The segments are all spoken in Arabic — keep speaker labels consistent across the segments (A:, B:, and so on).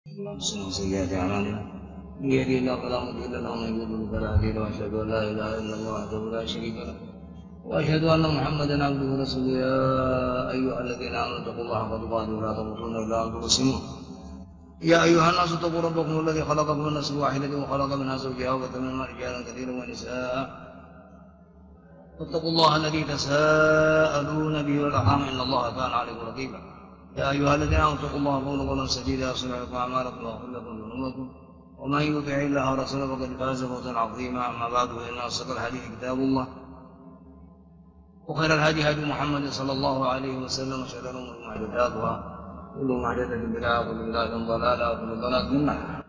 A: ومن سيئات أعمالنا من يهده الله فلا مضل له ومن يضلل فلا هادي له وأشهد أن لا إله إلا الله وحده لا شريك له وأشهد أن محمدا عبده ورسوله يا أيها الذين آمنوا اتقوا الله حق تقاته ولا تموتن إلا وأنتم مسلمون يا أيها الناس اتقوا ربكم الذي خلقكم من نفس واحدة وخلق منها زوجها وبث منهما رجالا كثيرا ونساء واتقوا الله الذي تساءلون به والأرحام إن الله كان عليكم رقيبا يا أيها الذين آمنوا اتقوا الله وقولوا قولا سديدا يصلح لكم أعمالكم ويغفر لكم ذنوبكم ومن يطع الله ورسوله فقد فاز فوزا عظيما أما بعد فإن أصدق الحديث كتاب الله وخير الهدي هدي محمد صلى الله عليه وسلم وشر الأمور محدثاتها كل محدثة بدعة وكل بدعة ضلالة وكل ضلالة في النار.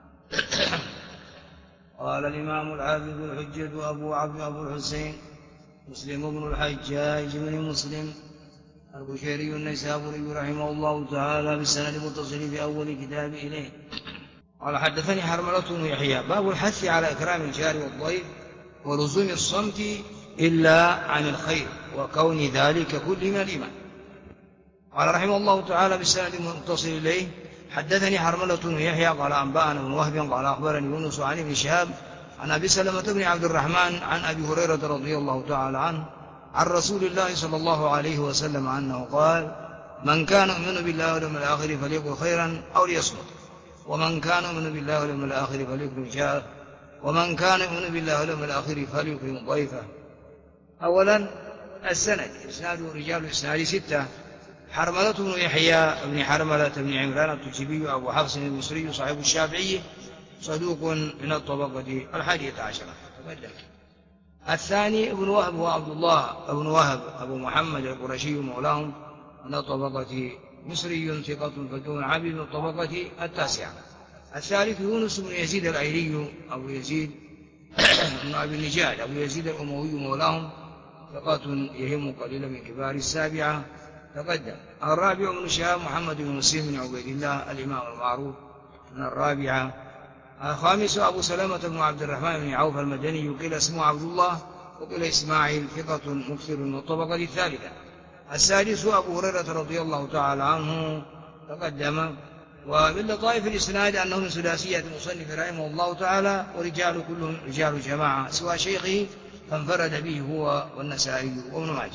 A: قال الإمام الحافظ الحجة أبو الحسين مسلم بن الحجاج بن مسلم البشيري النيسابوري رحمه الله تعالى بالسند المتصل في أول كتاب إليه قال حدثني حرملة بن يحيى باب الحث على إكرام الجار والضيف ولزوم الصمت إلا عن الخير وكون ذلك كل من الإيمان. قال رحمه الله تعالى بالسند المتصل إليه حدثني حرملة بن يحيى قال أنبأنا بن وهب قال أخبرني يونس عن ابن شهاب عن أبي سلمة بن عبد الرحمن عن أبي هريرة رضي الله تعالى عنه عن رسول الله صلى الله عليه وسلم أنه قال من كان يؤمن بالله واليوم الآخر فليقل خيرا أو ليصمت ومن كان يؤمن بالله واليوم الآخر فليكرم جاره ومن كان يؤمن بالله واليوم الآخر فليكرم ضيفه. أولا السند إسناد رجال الإسناد 6 حرملة بن يحيى بن حرملة بن عمران التجيبي أبو حفص المصري صاحب الشافعي صدوق من الطبقة 11. الثاني ابن وهب وعبد الله ابن وهب أبو محمد القرشي مولاهم من الطبقة مصري ثقة فدون عبد من الطبقة 9. الثالث يونس بن يزيد الأيلي أبو يزيد بن أبي النجاد أبو يزيد الأموي مولاهم ثقة يهم قليلا من كبار 7 تقدم. الرابع بن شهاب محمد بن مسلم بن عبيد الله الإمام المعروف من 4. الخامس أبو سلمة بن عبد الرحمن بن عوف المدني قيل اسمه عبد الله وقيل إسماعيل ثقة مكثر من الطبقة 3. السادس أبو هريرة رضي الله تعالى عنه تقدم. ومن لطائف الإسناد أنه من ثلاثية المصنف رحمه الله تعالى ورجال كلهم رجال جماعة سوى شيخه فانفرد به هو والنسائي وابن ماجه.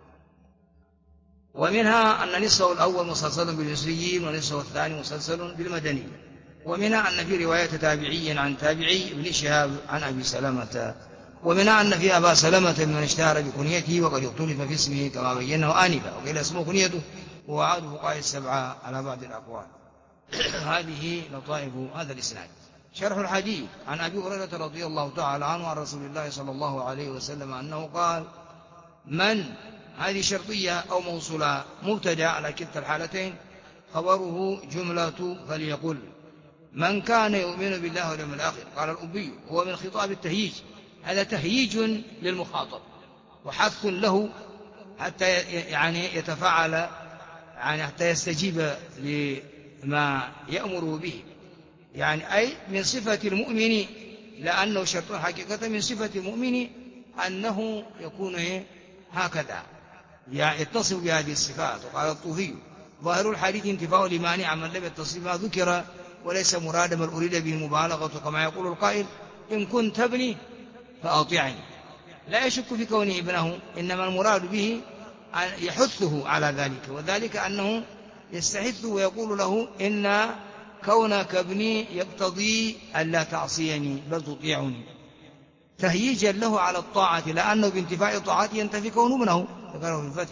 A: ومنها أن نصفه الأول مسلسل بالمصريين ونصفه الثاني مسلسل بالمدني. ومنها أن في رواية تابعي عن تابعي ابن شهاب عن أبي سلمة. ومنها أن في أبا سلمة من اشتهر بكنيته وقد اختلف في اسمه كما بينه آنفا وقيل اسمه كنيته وهو عاد فقهاء 7 على بعض الأقوال. هذه لطائف هذا الإسناد. شرح الحديث عن أبي هريرة رضي الله تعالى عنه عن رسول الله صلى الله عليه وسلم أنه قال من هذه شرطية أو موصولة مبتدأ على كلتا الحالتين خبره جملة فليقل من كان يؤمن بالله واليوم الآخر. قال الأبي هو من خطاب التهييج هذا تهييج للمخاطب وحث له حتى يتفاعل حتى يستجيب لما يأمره به أي من صفة المؤمن لأنه شرط حقيقة من صفة المؤمن أنه يكون هكذا يتصف بهذه الصفات. وقال الطوفي ظاهر الحديث انتفاء الإيمان عمن لم يتصف ما ذكر وليس مرادا بل أريد به المبالغة كما يقول القائل إن كنت ابني فأطيعني لا يشك في كونه ابنه إنما المراد به أن يحثه على ذلك وذلك أنه يستحث ويقول له إن كونك ابني يقتضي ألا تعصيني بل تطيعني تهييجا له على الطاعة لأنه بانتفاع طاعته ينتفي كونه ابنه ذكره في الفتح.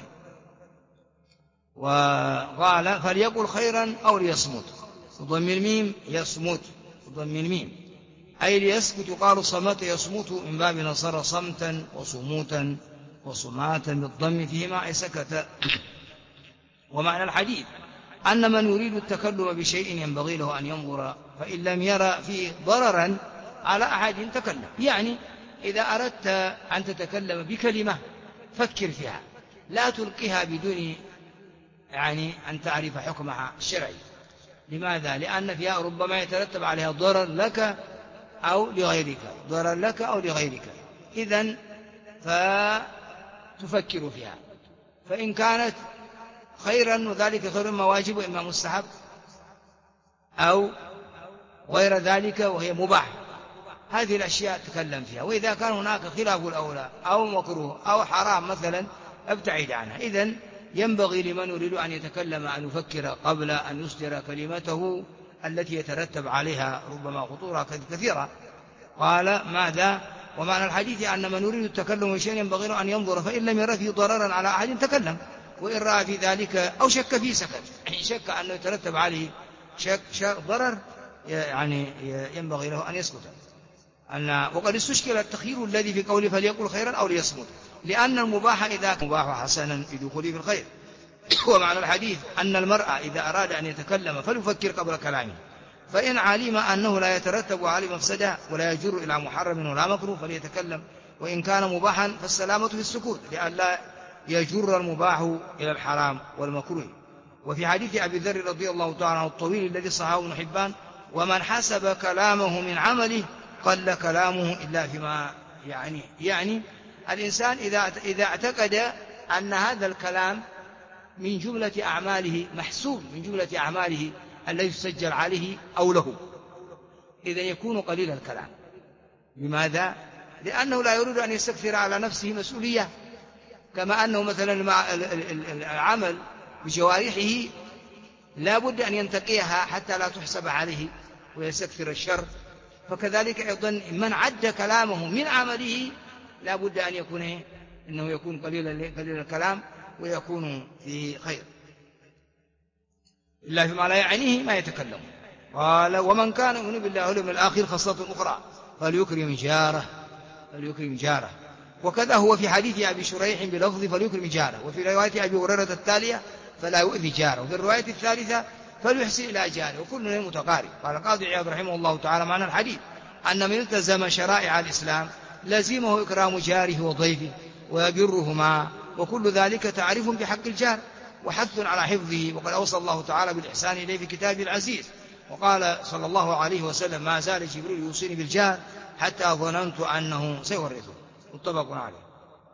A: وقال فليقل خيرا أو ليصمت وضم الميم يصمت وضم الميم أي ليسكت يقال صمت يصمت من باب نصر صمتا وصموتا وصماتا بالضم فيهما أي سكت. ومعنى الحديث أن من يريد التكلم بشيء ينبغي له أن ينظر فإن لم يرى فيه ضررا على أحد تكلم إذا أردت أن تتكلم بكلمة فكر فيها لا تلقيها بدون أن تعرف حكمها الشرعي. لماذا؟ لأن فيها ربما يترتب عليها ضرر لك أو لغيرك إذن فتفكر فيها فإن كانت خيرا وذلك خير ما واجب وإما مستحب أو غير ذلك وهي مباح. هذه الأشياء تكلم فيها. وإذا كان هناك خلاف الأولى أو مكروه أو حرام مثلا ابتعد عنها. إذن ينبغي لمن يريد أن يتكلم أن يفكر قبل أن يصدر كلمته التي يترتب عليها ربما خطورة كثيرة. قال ماذا؟ ومعنى الحديث أن من يريد التكلم بشيء ينبغي له أن ينظر، فإن لم يرى فيه ضررا على أحد تكلم، وإن رأى في ذلك أو شك فيه سكت. شك أنه يترتب عليه ضرر يعني ينبغي له أن يسكت. وقد استشكل التخيير الذي في قوله فليقل خيرا أو ليصمت، لأن المباح إذا كان مباح حسنا بدخوله في الخير. ومعنى الحديث أن المرء إذا أراد أن يتكلم فليفكر قبل كلامه، فإن علم أنه لا يترتب عليه مفسدة ولا يجر إلى محرم ولا مكروه فليتكلم، وإن كان مباحا فالسلامة في السكوت لئلا يجر المباح إلى الحرام والمكروه. وفي حديث أبي ذر رضي الله تعالى عنه الطويل الذي صححه ابن حبان: ومن حسب كلامه من عمله قل كلامه إلا فيما يعني الإنسان إذا اعتقد أن هذا الكلام من جملة أعماله محسوب من جملة أعماله الذي يسجل عليه أو له، إذن يكون قليل الكلام. لماذا؟ لأنه لا يريد أن يستكثر على نفسه مسؤولية، كما أنه مثلا العمل بجوارحه لا بد أن ينتقيها حتى لا تحسب عليه ويستكثر الشر، فكذلك أيضا من عد كلامه من عمله لا بد أن يكون إنه يكون قليل الكلام ويكون في خير، إلا فيما لا يعنيه ما يتكلم. قال: ومن كان يؤمن بالله واليوم الآخر خاصة أخرى فليكرم جاره. وكذا هو في حديث أبي شريح بلفظ فليكرم جاره، وفي رواية أبي هريرة التالية فلا يؤذي جاره، وفي الرواية الثالثة فليحسن إلى جاره، وكل متقارب. قال القاضي عياض رحمه الله تعالى: معنى الحديث أن من التزم شرائع الإسلام لزمه إكرام جاره وضيفه ويجرهما، وكل ذلك تعريف بحق الجار وحث على حفظه. وقد أوصى الله تعالى بالإحسان إليه في كتابه العزيز، وقال صلى الله عليه وسلم: ما زال جبريل يوصيني بالجار حتى ظننت أنه سيورثه. متفق عليه.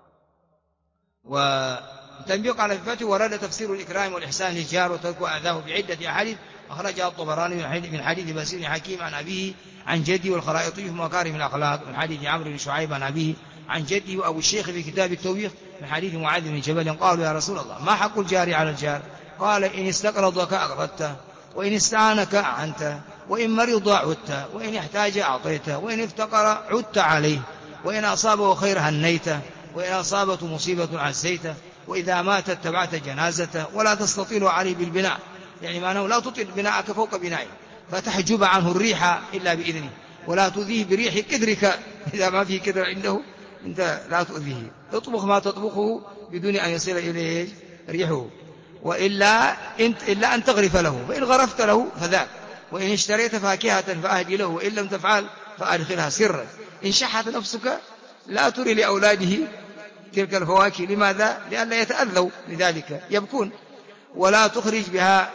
A: وتنبيق على صفته: ورد تفسير الإكرام والإحسان للجار وترك أذاه بعدة أحاديث أخرجها الطبراني من حديث باسل بن حكيم عن أبيه عن جده، والخرائطي في مكارم الأخلاق من حديث عمرو بن شعيب عن أبيه عن جده، وأبو الشيخ في كتاب التوبيخ من حديث معاذ بن جبل. قالوا: يا رسول الله ما حق الجار على الجار؟ قال: إن استقرضك أقرضته، وإن استعانك أعنته، وإن مرض عدته، وإن احتاج أعطيته، وإن افتقر عدت عليه، وإن أصابه خير هنيته، وإن أصابته مصيبة عزيته، وإذا مات اتبعت جنازته، ولا تستطيل عليه بالبناء، يعني معناه لا تطيل بناءك فوق بنائه، فتحجب عنه الريح إلا بإذنه، ولا تؤذيه بريح كدرك، إذا ما في كدر عنده أنت لا تؤذيه. اطبخ ما تطبخه بدون أن يصل إليه ريحه، وإلا أن تغرف له، فإن غرفت له فذاك، وإن اشتريت فاكهة فأهدي له، وإن لم تفعل فأدخلها سرا. إن شحت نفسك لا تري لأولاده تلك الفواكه. لماذا؟ لئلا يتأذوا لذلك يبكون. ولا تخرج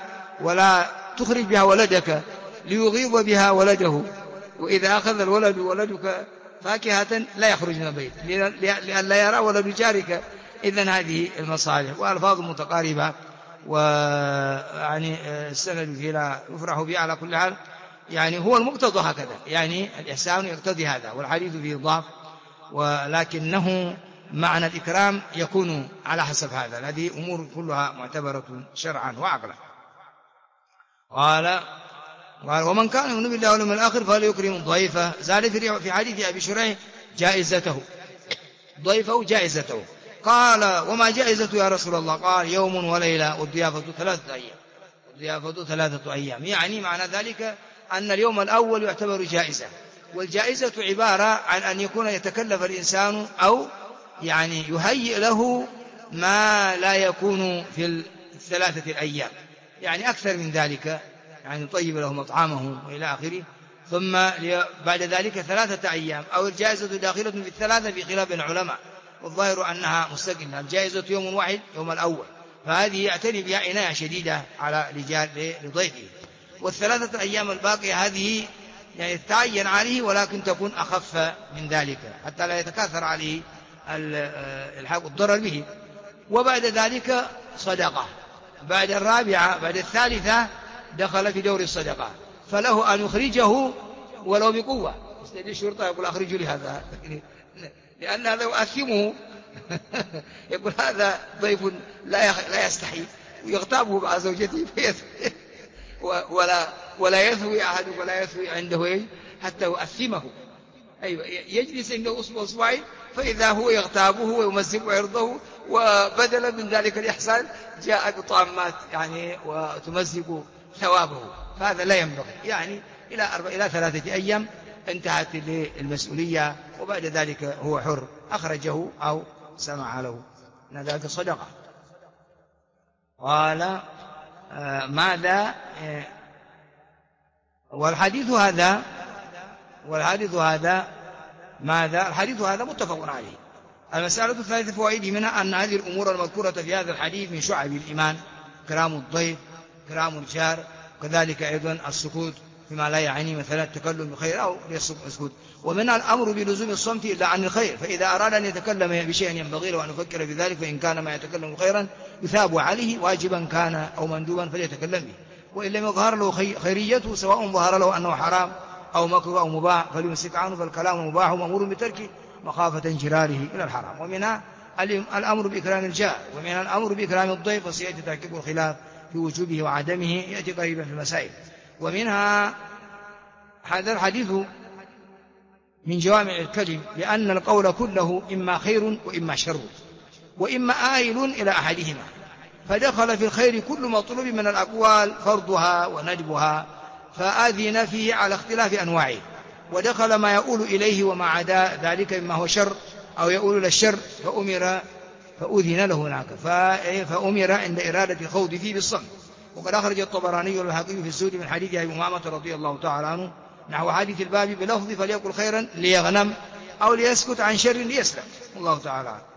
A: بها ولدك ليغيظ بها ولده، وإذا أخذ الولد ولدك فاكهة لا يخرج من البيت لئلا يرى ولد جارك. إذن هذه المصالح وألفاظ متقاربة، ويعني السند فيه لا يفرح به على كل حال، يعني هو المقتضى هكذا، يعني الإحسان يقتضي هذا، والحديث فيه ضعف، ولكنه معنى الإكرام يكون على حسب هذا. هذه أمور كلها معتبرة شرعا وعقلا. قال: ومن كان يؤمن بالله واليوم الآخر فليكرم ضيفه. زاد في حديث أبي شريح جائزته، ضيفه جائزته. قال: وما جائزته يا رسول الله؟ قال: يوم وليلة والضيافة 3 أيام. يعني معنى ذلك أن اليوم الأول يعتبر جائزة، والجائزة عبارة عن أن يكون يتكلف الإنسان أو يعني يهيئ له ما لا يكون في 3 أيام، يعني أكثر من ذلك، يعني يطيب له مطعمه وإلى آخره. ثم بعد ذلك 3 أيام، أو الجائزة داخلة في 3 في خلاف العلماء، والظاهر أنها مستقلة. الجائزة يوم واحد، يوم الأول، فهذه يعتني بها عناية شديدة على لضيفه. وال3 أيام الباقية هذه يعني تعين عليه، ولكن تكون أخف من ذلك حتى لا يتكاثر عليه الحق الضرر به. وبعد ذلك صدقة، بعد الرابعة، بعد الثالثة دخل في دور الصدقة، فله أن يخرجه ولو بقوة. يستدعي الشرطة يقول أخرجوا لي هذا، لأن هذا يؤثمه. يقول هذا ضيف لا يستحي، ويغتابه مع زوجته ولا يثوي أحد ولا يثوي عنده حتى يؤثمه. أيوة، يجلس عنده أسبوع أسبوعين، فإذا هو يغتابه ويمزق عرضه، وبدلا من ذلك الإحسان جاء بطعمات يعني وتمزق ثوابه. فهذا لا ينبغي. يعني إلى 3 أيام انتهت المسؤولية، وبعد ذلك هو حر، أخرجه أو سمع له، أن ذلك صدقة. قال ماذا؟ والحديث هذا ماذا؟ الحديث هذا متفق عليه. المسألة الثالثة فوائد منها أن هذه الأمور المذكورة في هذا الحديث من شعب الإيمان: كرام الضيف، كرام الجار، وكذلك أيضا السكوت فيما لا يعني، مثلا التكلم بخير أو السكوت. ومنها الأمر بلزوم الصمت إلا عن الخير، فإذا أراد أن يتكلم بشيء ينبغي له أن يفكر في ذلك، فإن كان ما يتكلم خيرا يثاب عليه، واجبا كان أو مندوبا فليتكلم به، وإن لم يظهر له خيريته، سواء ظهر له أنه حرام أو مكروه أو مباح، فليمسك عنه، فالكلام المباح مأمور بتركه مخافة انجراره إلى الحرام. ومنها الأمر بإكرام الجار، ومنها الأمر بإكرام الضيف، وسيأتي تركيب الخلاف في وجوبه وعدمه، يأتي قريبا في المسائل. ومنها هذا الحديث من جوامع الكلم، لأن القول كله إما خير وإما شر، وإما آيل إلى أحدهما، فدخل في الخير كل مطلوب من الأقوال فرضها وندبها، فآذن فيه على اختلاف أنواعه، ودخل ما يؤول إليه وما عدا ذلك مما هو شر أو يؤول إلى الشر، فأذن له هناك، فأمر عند إرادة الخوض فيه بالصمت. وقد أخرج الطبراني والحاكم في السود من حديث أبي أمامة رضي الله تعالى عنه نحو حديث الباب بلفظ فليقل خيرا ليغنم أو ليسكت عن شر ليسلم. الله تعالى عنه.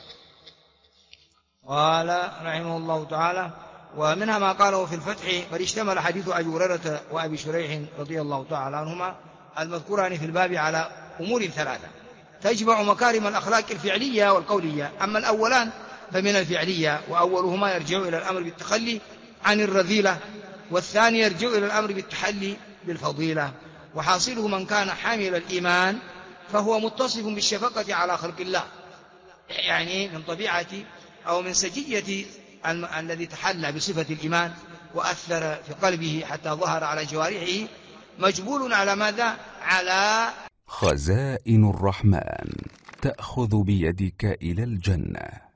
A: قال رحمه الله تعالى: ومنها ما قاله في الفتح: قد اشتمل حديث أبي هريرة وأبي شريح رضي الله تعالى عنهما المذكوران في الباب على أمور 3 تجمع مكارم الأخلاق الفعلية والقولية. أما الأولان فمن الفعلية، وأولهما يرجع إلى الأمر بالتخلي عن الرذيلة، والثاني يرجع إلى الأمر بالتحلي بالفضيلة. وحاصله من كان حامل الإيمان فهو متصف بالشفقة على خلق الله، يعني من طبيعة أو من سجية الذي تحلى بصفة الإيمان وأثر في قلبه حتى ظهر على جوارحه، مجبول على ماذا؟ على
B: خزائن الرحمن تأخذ بيدك إلى الجنة.